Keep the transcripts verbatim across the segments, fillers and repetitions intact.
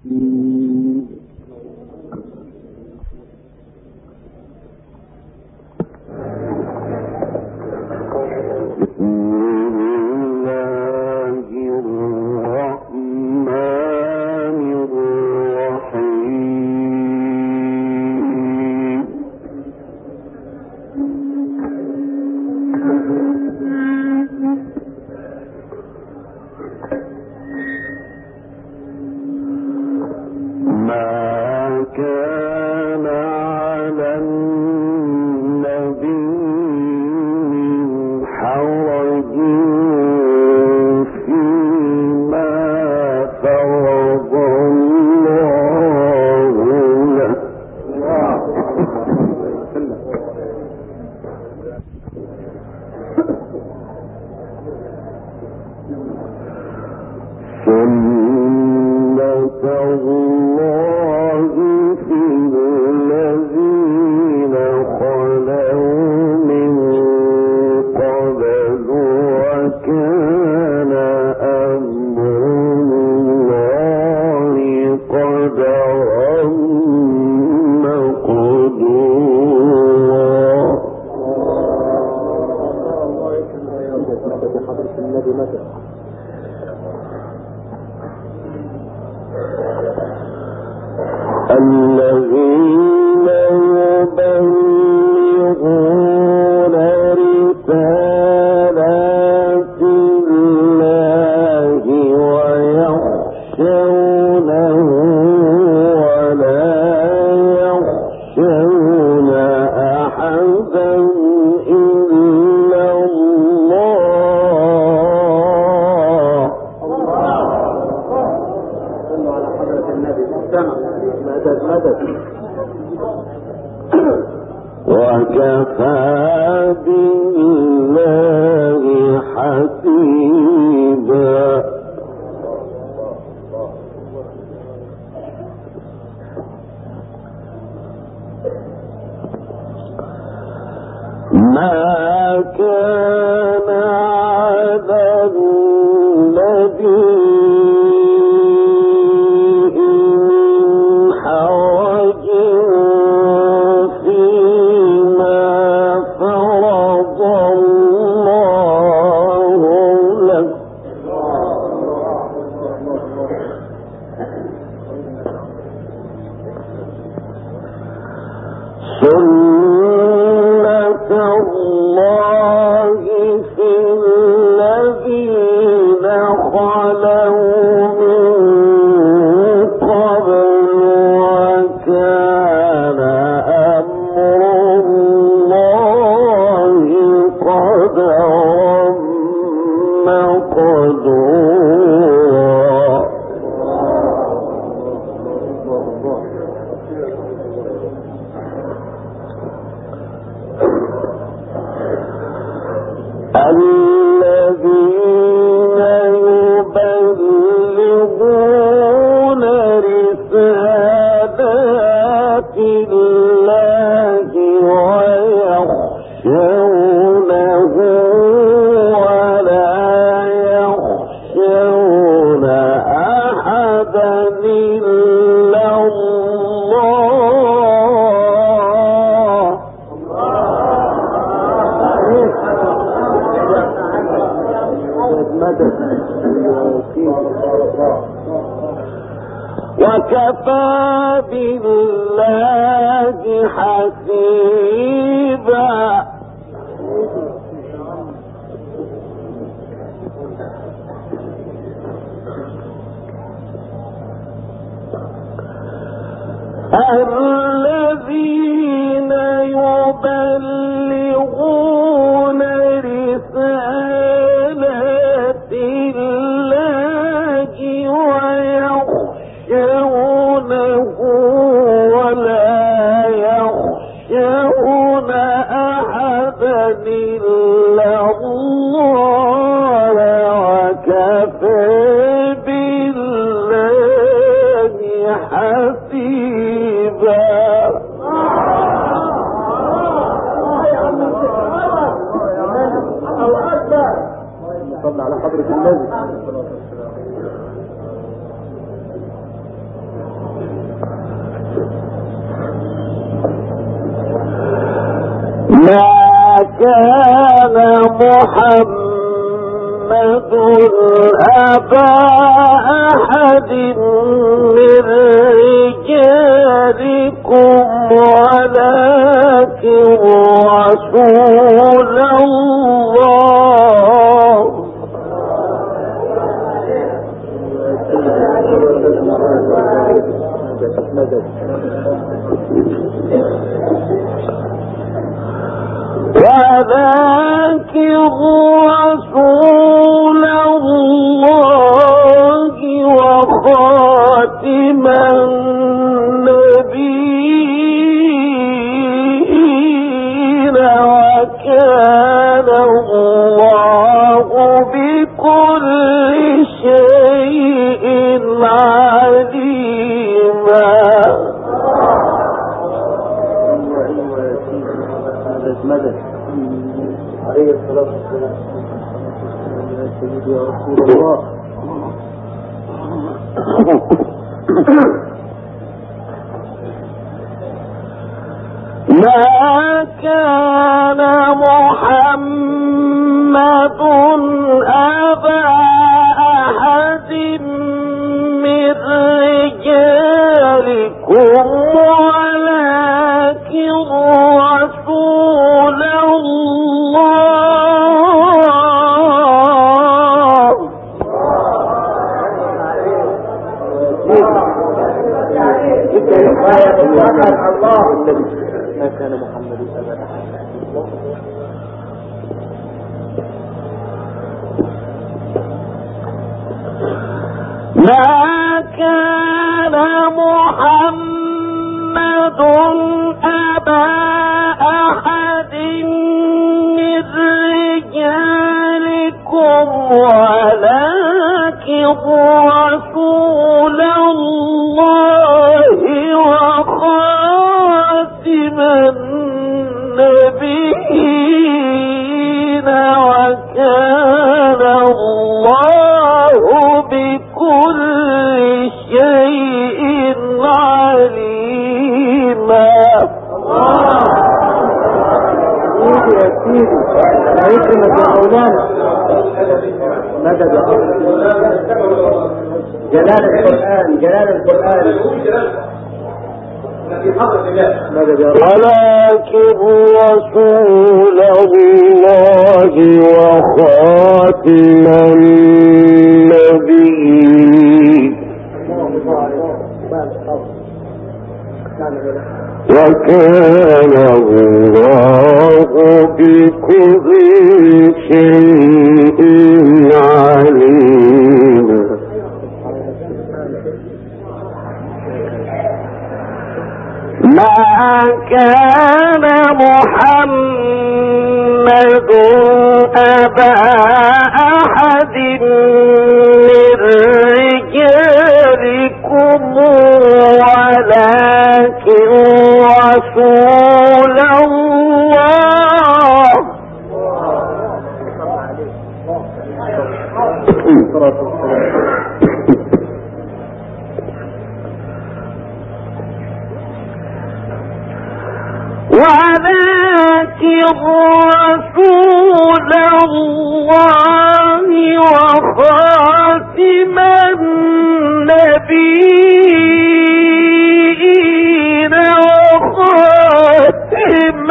وكفى بالله حسيبا. ما كان على النبي وكفى بالله حسيبا. الذين يبلغون رسالات الله ويخشونه ولا يخشون أحدا إلا الله وكفى بالله حسيبا. صلى على حضرة النبي. ما كان محمد أبا أحد من رجالكم ولكن رسول الله ولكن رسول الله وخاتم النبيين وكان الله بكل شيء عليما. مدد عليه الصلاة والسلام يا سيدي يا رسول الله. ما كان محمد أبا أحد من رجالكم ولكن رسول الله. ما كان محمد أبا أحد. ما كان محمد أبا أحد من رجالكم ولكن رسول الله وخاتم النبيين وكان الله بكل شيء عليما. يا سيدي ما يكرمك يا مولانا. مدد يا رب. جلال القرآن جلال القرآن ولكن رسول الله وخاتم النبيين وكان الله بكل شيء عليما. ما كان محمد أبا أحد من رجالكم ولكن رسول الله. ولكن رسول الله وخاتم النبيين وخاتم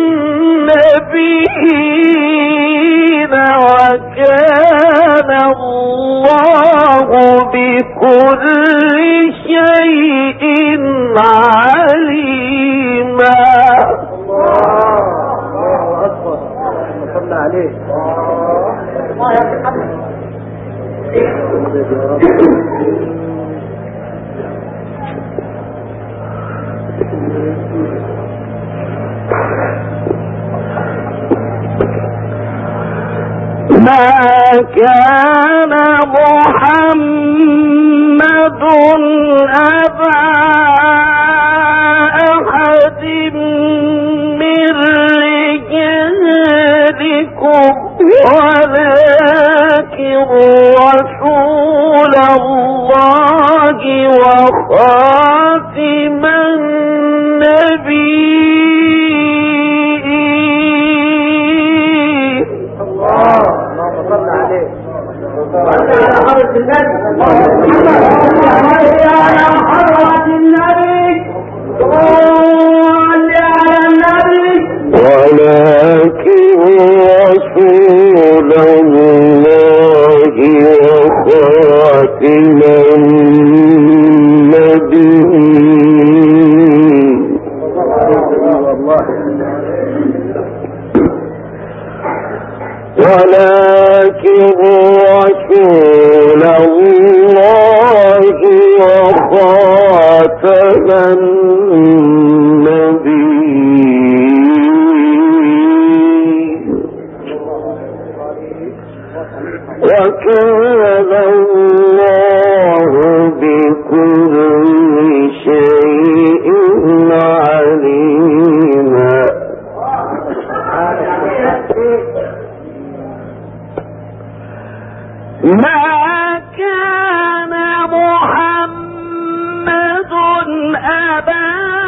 النبيين وكان الله بكل شيء عليما. الله أكبر. صلى عليه. ما كان محمد أبا أحد من رجالكم ولكن رسول الله وخاتم النبيين حضرة النبي صل على النبي. ولكن رسول الله وخاتم النبيين ولكن رسول الله وخاتم النبيين وكان الله بكل شيء عليما. ما كان محمد أبا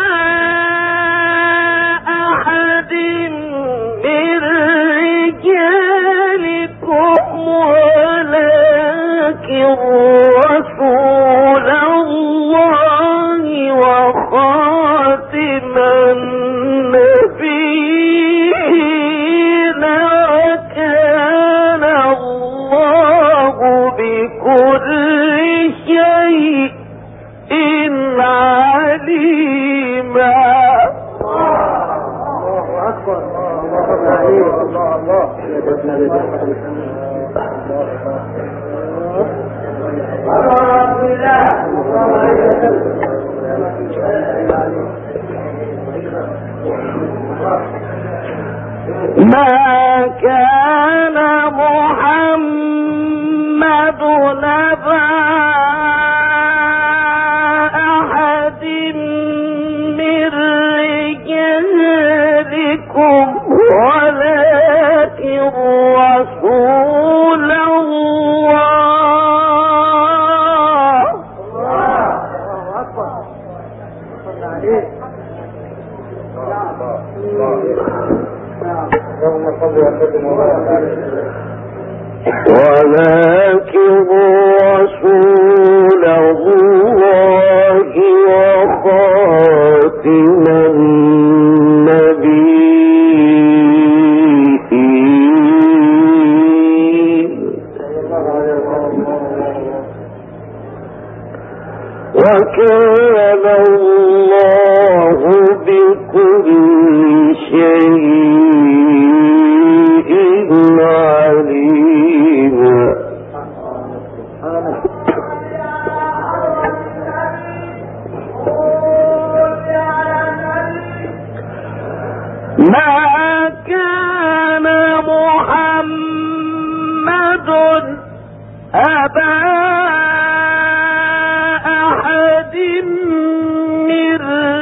أحد من رجالكم ولكن رسول الله وخاتم النبيين وكان الله بكل شيء عليما. الله أكبر. الله الله ما كان محمد نبا أحد من رجالكم ولكن رسول الله. الله أكبر. صلى عليه. ولكن رسول الله وخاتم النبيين وكان الله بكل شيء عليما. ما كان محمد أبا أحد من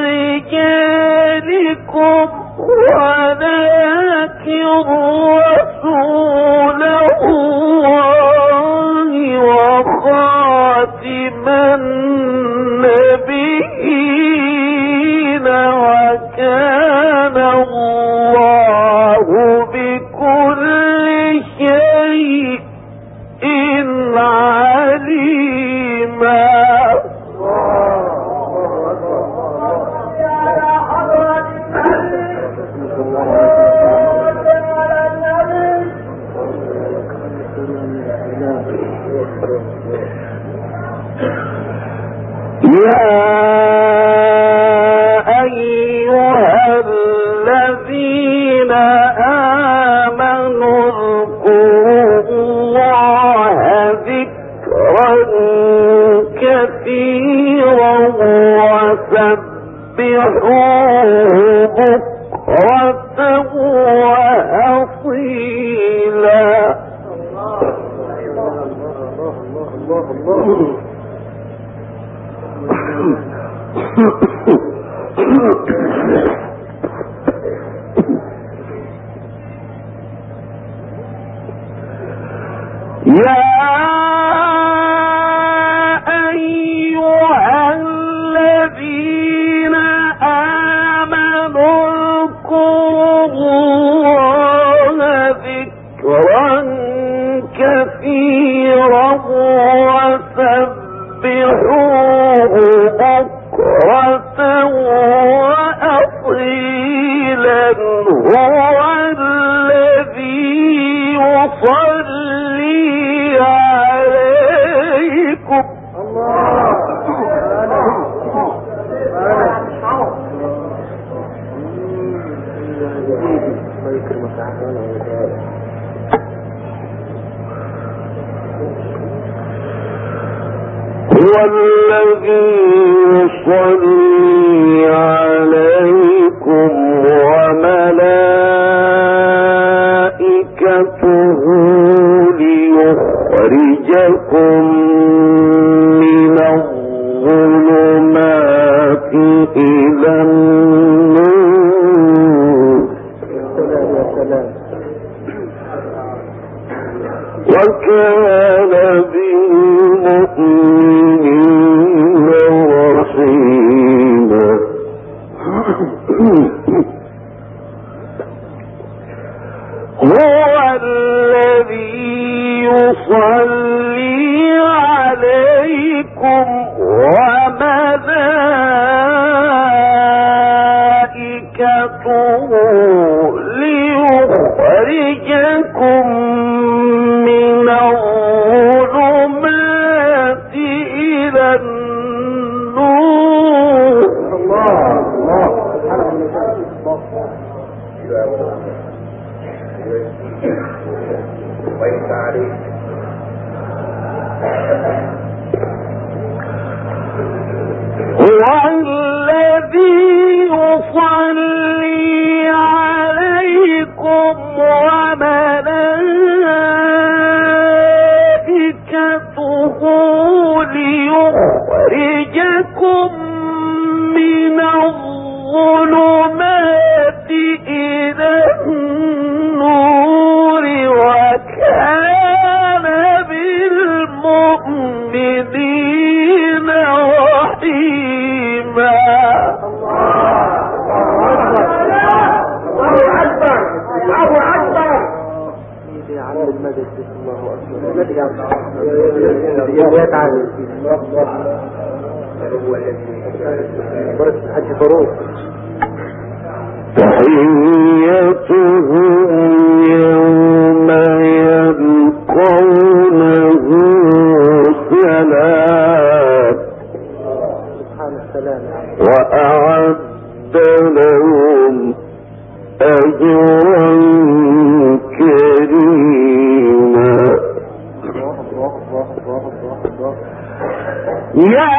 رجالكم ولكن رسول الله وخاتم النبيين وكان الله بكل شيء عليما. يا أيها الذين آمنوا اذكروا الله ذكرا كثيرا وسبحوه بكرة وأصيلا. يا أيها الذين آمنوا اذكروا الله ذكرا كثيرا هو الذي يصلي عليكم وملائكته ليخرجكم من الظلمات إلى النور وكان بالمؤمنين رحيما. هو الذي يصلي عليكم وملائكته ليخرجكم من الظلمات إلى النور. الله هو الذي يصلي عليكم وملائكته ليخرجكم من الظلمات إلى النور وكان بالمؤمنين رحيما. الله أكبر الله أكبر. يا عم المدد الله أكبر. يا تعالى حج فاروق. تحيتهم يوم يلقونه سلام وأعد لهم أجرا كريما. يا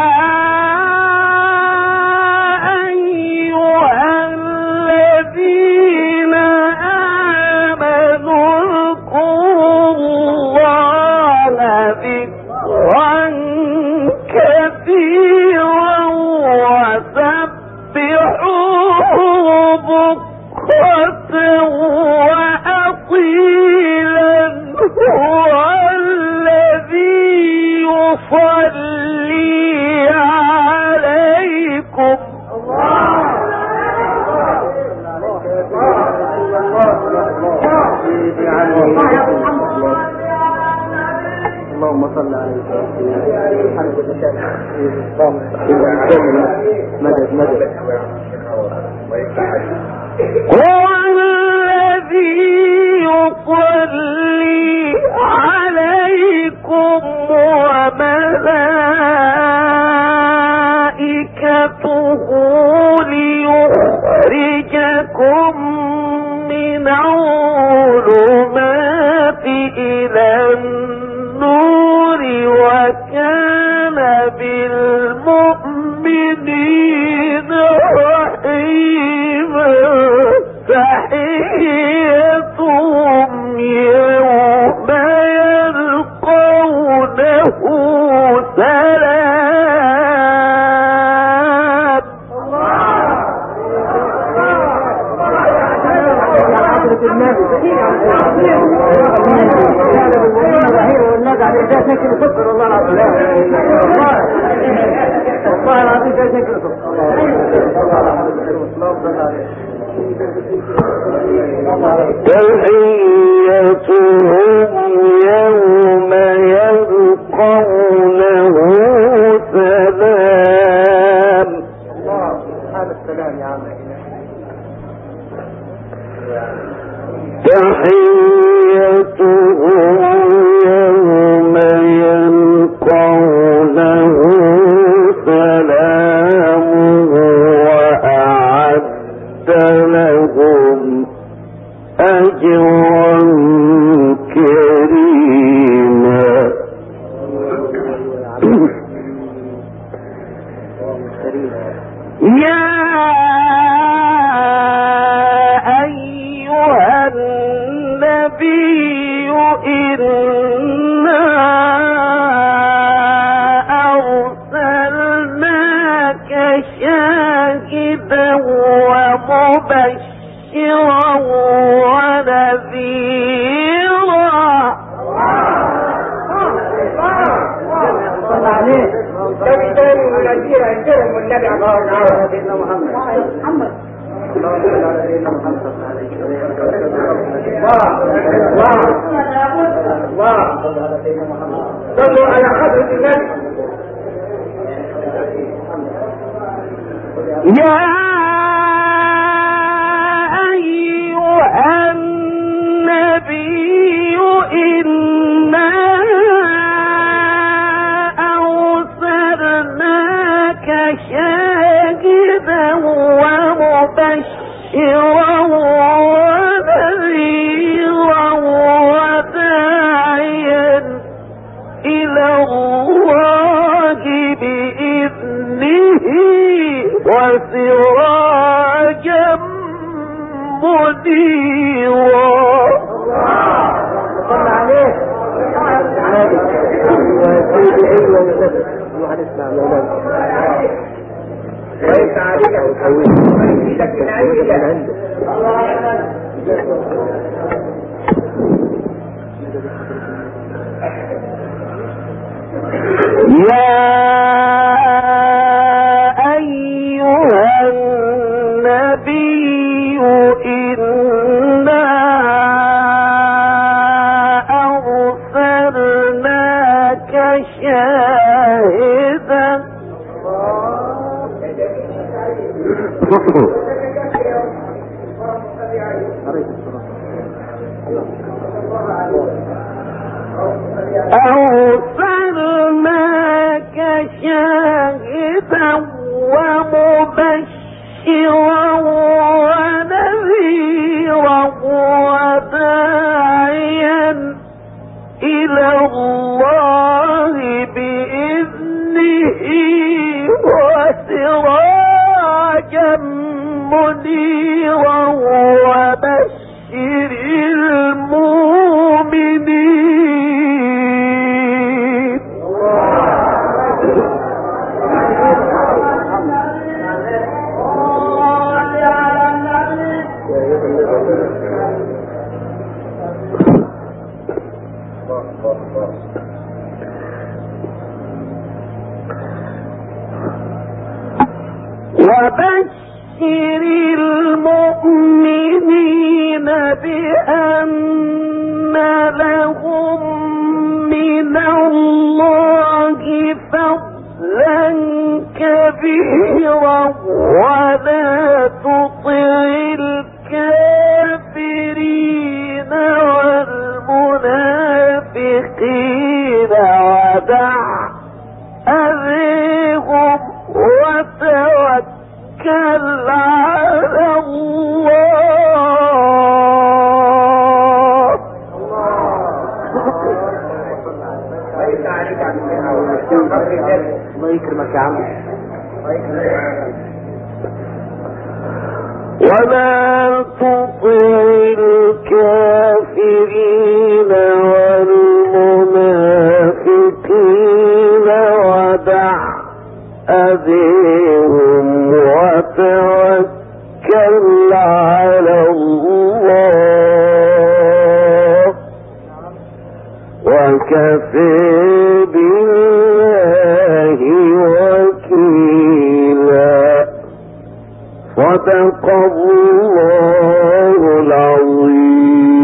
اللهم صل على مدد مدد. هو الذي يصلي عليكم وملائكته ليخرجكم من الظلمات إلى النور وكان بالمؤمنين رحيما. تحيتهم يوم يلقونه سلام. والناس على الاساس نكتب سكر والله العظيم والله العظيم جاي نكتب سكر. تحيتهم يوم يلقونه سلام. الله سبحانه السلام يا عم. تحيتهم يوم يلقونه سلام وأعد لهم أجرا كريما. النبي إنا أرسلناك شاهدا ومبشرا ونذيرا. تاني تاني ونذيرا انتهم النبي على سيدنا محمد محمد اللهم صل على سيدنا محمد الله الله الله صلوا على حضرة النبي. يا أيها النبي إنا أرسلناك شاهدا ومبشرا ونذيرا وداعيا إلى الله بإذنه وسراجا منيرا. صلى عليه وانت عليك ويزيدك من عينك. يا أيها النبي إنا أرسلناك شاهدا أرسلناك شاهدا ومبشرا ونذيرا وداعيا إلى الله بإذنه وسراجا منيرا وبشر المؤمنين. وبشر المؤمنين بأن لهم من الله فضلا كبيرا ولا تطع الكافرين والمنافقين ودع أذيهم وتوكل على الله. الله يكرمك يا عم. ولا تطع الكافرين والمنافقين ودع أذيهم وتوكل على الله وكفى بالله وكيلا. صدق الله العظيم.